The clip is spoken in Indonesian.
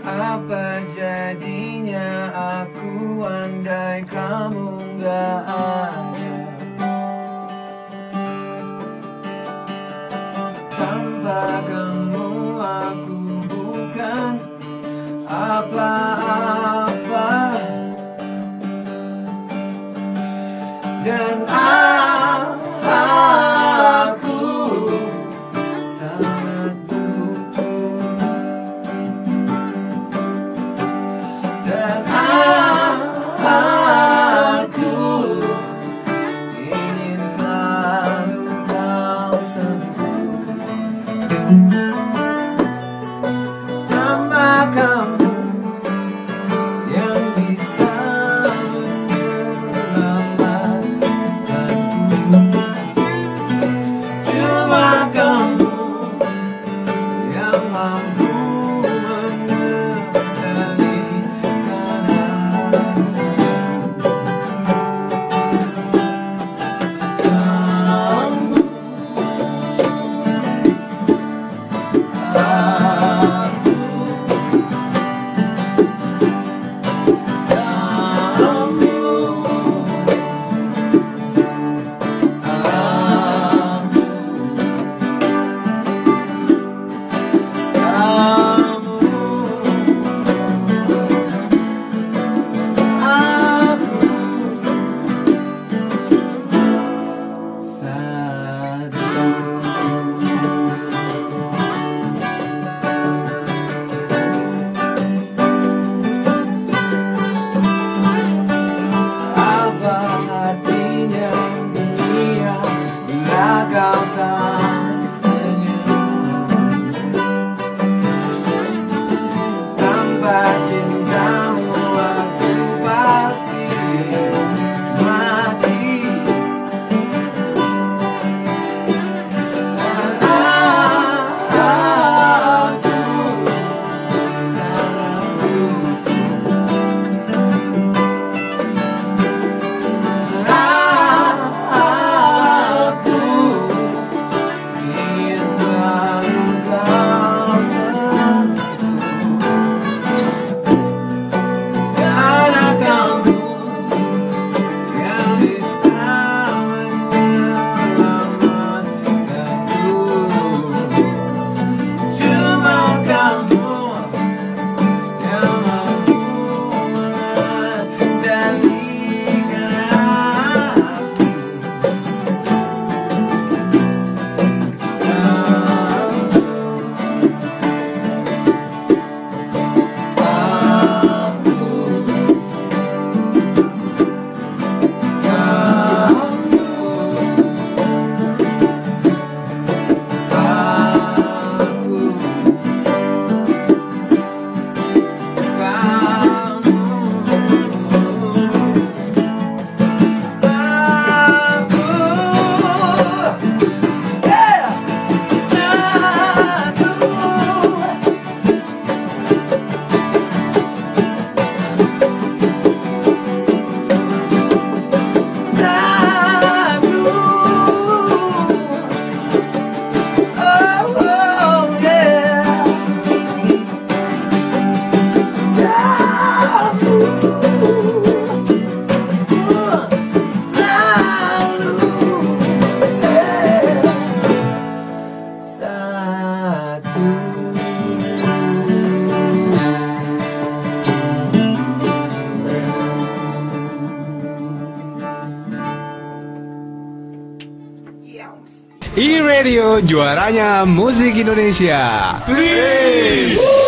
Apa jadinya aku andai kamu gak ada? Tanpa kamu aku bukan apa-apa. Dan aku sangat butuh. Dan aku ingin selalu kau sentuh. Tanpa kamu yang bisa menyelamatkanku, cuma kamu yang mampu mengendalikan kau tak senyum. Tanpa cintamu aku pasti mati. Dan aku sangat E-Radio, juaranya musik Indonesia. Please.